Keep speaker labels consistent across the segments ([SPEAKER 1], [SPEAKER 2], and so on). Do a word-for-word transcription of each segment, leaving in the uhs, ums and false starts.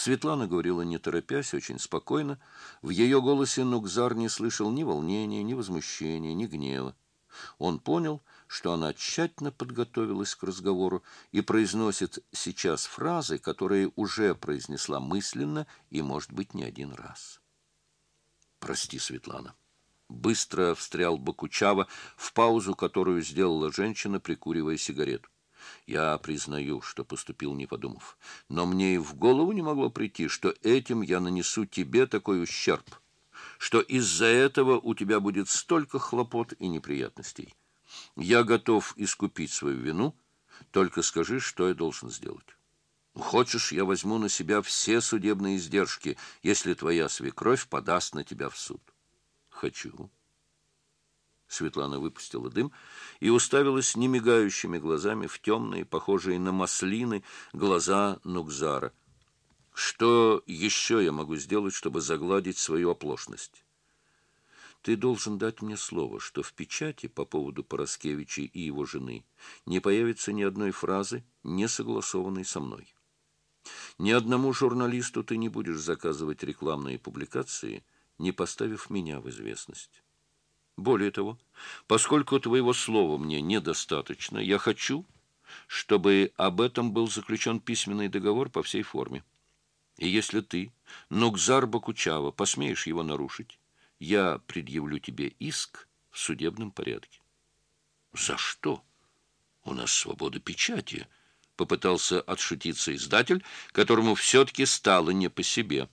[SPEAKER 1] Светлана говорила не торопясь, очень спокойно. В ее голосе Нукзар не слышал ни волнения, ни возмущения, ни гнева. Он понял, что она тщательно подготовилась к разговору и произносит сейчас фразы, которые уже произнесла мысленно и, может быть, не один раз. «Прости, Светлана». Быстро встрял Бокучава в паузу, которую сделала женщина, прикуривая сигарету. Я признаю, что поступил, не подумав. Но мне и в голову не могло прийти, что этим я нанесу тебе такой ущерб, что из-за этого у тебя будет столько хлопот и неприятностей. Я готов искупить свою вину, только скажи, что я должен сделать. Хочешь, я возьму на себя все судебные издержки, если твоя свекровь подаст на тебя в суд? Хочу. Светлана выпустила дым и уставилась немигающими глазами в темные, похожие на маслины, глаза Нукзара. Что еще я могу сделать, чтобы загладить свою оплошность? Ты должен дать мне слово, что в печати по поводу Пороскевича и его жены не появится ни одной фразы, не согласованной со мной. Ни одному журналисту ты не будешь заказывать рекламные публикации, не поставив меня в известность. Более того, поскольку твоего слова мне недостаточно, я хочу, чтобы об этом был заключен письменный договор по всей форме. И если ты, Нукзар Бокучава, посмеешь его нарушить, я предъявлю тебе иск в судебном порядке. За что? У нас свобода печати, попытался отшутиться издатель, которому все-таки стало не по себе.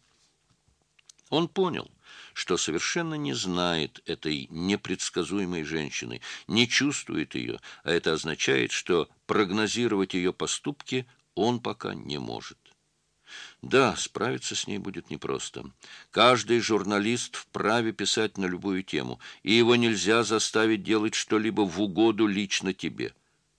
[SPEAKER 1] Он понял, что совершенно не знает этой непредсказуемой женщины, не чувствует ее, а это означает, что прогнозировать ее поступки он пока не может. Да, справиться с ней будет непросто. Каждый журналист вправе писать на любую тему, и его нельзя заставить делать что-либо в угоду лично тебе.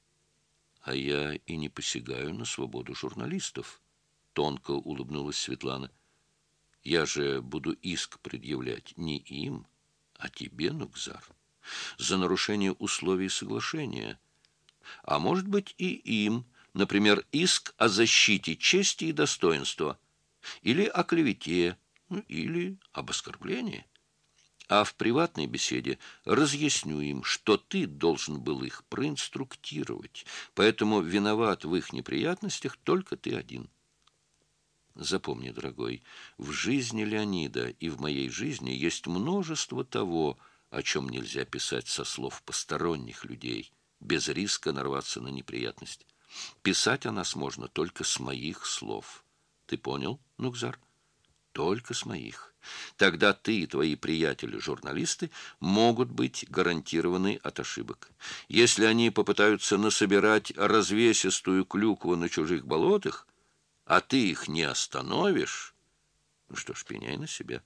[SPEAKER 1] А я и не посягаю на свободу журналистов, тонко улыбнулась Светлана. Я же буду иск предъявлять не им, а тебе, Нукзар, за нарушение условий соглашения. А может быть и им, например, иск о защите чести и достоинства, или о клевете, ну, или об оскорблении. А в приватной беседе разъясню им, что ты должен был их проинструктировать, поэтому виноват в их неприятностях только ты один. Запомни, дорогой, в жизни Леонида и в моей жизни есть множество того, о чем нельзя писать со слов посторонних людей, без риска нарваться на неприятность. Писать о нас можно только с моих слов. Ты понял, Нукзар? Только с моих. Тогда ты и твои приятели-журналисты могут быть гарантированы от ошибок. Если они попытаются насобирать развесистую клюкву на чужих болотах, а ты их не остановишь, ну что ж, пеняй на себя.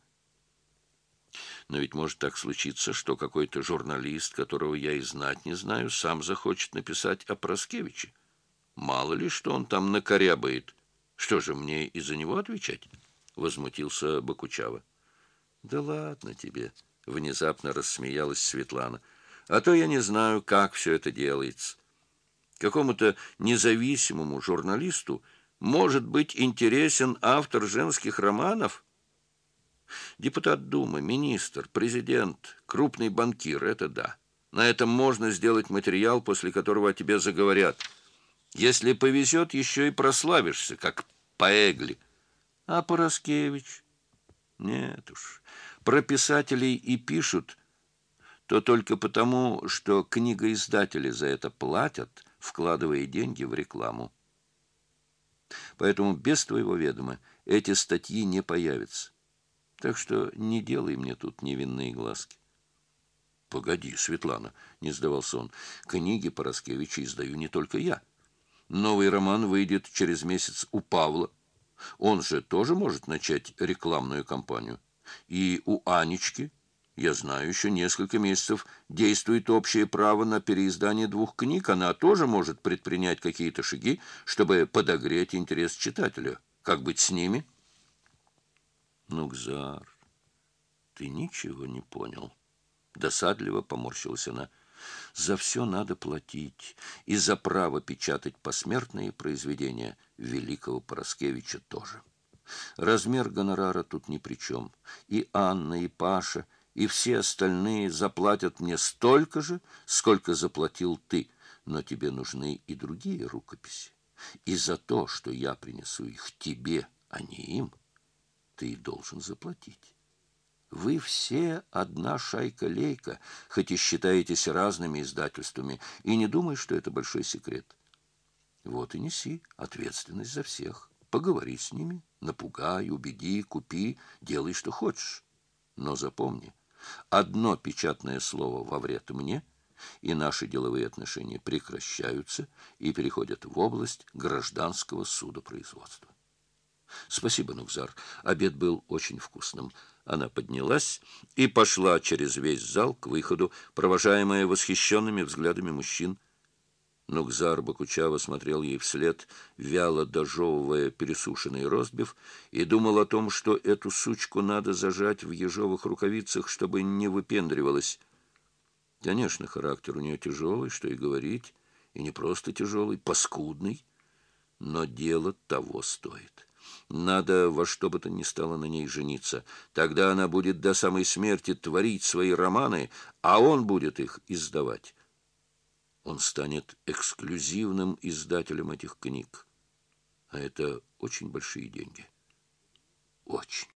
[SPEAKER 1] Но ведь может так случиться, что какой-то журналист, которого я и знать не знаю, сам захочет написать о Пороскевиче. Мало ли, что он там накорябает. Что же, мне из-за него отвечать? Возмутился Бокучава. Да ладно тебе, внезапно рассмеялась Светлана. А то я не знаю, как все это делается. Какому-то независимому журналисту может быть интересен автор женских романов? Депутат Думы, министр, президент, крупный банкир — это да. На этом можно сделать материал, после которого о тебе заговорят. Если повезет, еще и прославишься, как Паэгли. А Пороскевич? Нет уж. Про писателей и пишут, то только потому, что книгоиздатели за это платят, вкладывая деньги в рекламу. Поэтому без твоего ведома эти статьи не появятся. Так что не делай мне тут невинные глазки. Погоди, Светлана, не сдавался он. Книги Пороскевича издаю не только я. Новый роман выйдет через месяц у Павла. Он же тоже может начать рекламную кампанию. И у Анечки, я знаю, еще несколько месяцев действует общее право на переиздание двух книг. Она тоже может предпринять какие-то шаги, чтобы подогреть интерес читателя. Как быть с ними? Нукзар, ты ничего не понял. Досадливо поморщилась она. За все надо платить, и за право печатать посмертные произведения великого Пороскевича тоже. Размер гонорара тут ни при чем. И Анна, и Паша, и все остальные заплатят мне столько же, сколько заплатил ты, но тебе нужны и другие рукописи. И за то, что я принесу их тебе, а не им, ты должен заплатить. Вы все одна шайка-лейка, хоть и считаетесь разными издательствами, и не думай, что это большой секрет. Вот и неси ответственность за всех. Поговори с ними, напугай, убеди, купи, делай, что хочешь. Но запомни, одно печатное слово во вред мне, и наши деловые отношения прекращаются и переходят в область гражданского судопроизводства. Спасибо, Нукзар. Обед был очень вкусным. Она поднялась и пошла через весь зал к выходу, провожаемая восхищенными взглядами мужчин. Нукзар Бакучава смотрел ей вслед, вяло дожевывая пересушенный ростбиф, и думал о том, что эту сучку надо зажать в ежовых рукавицах, чтобы не выпендривалась. Конечно, характер у нее тяжелый, что и говорить, и не просто тяжелый, паскудный, но дело того стоит. Надо во что бы то ни стало на ней жениться. Тогда она будет до самой смерти творить свои романы, а он будет их издавать. Он станет эксклюзивным издателем этих книг. А это очень большие деньги. Очень.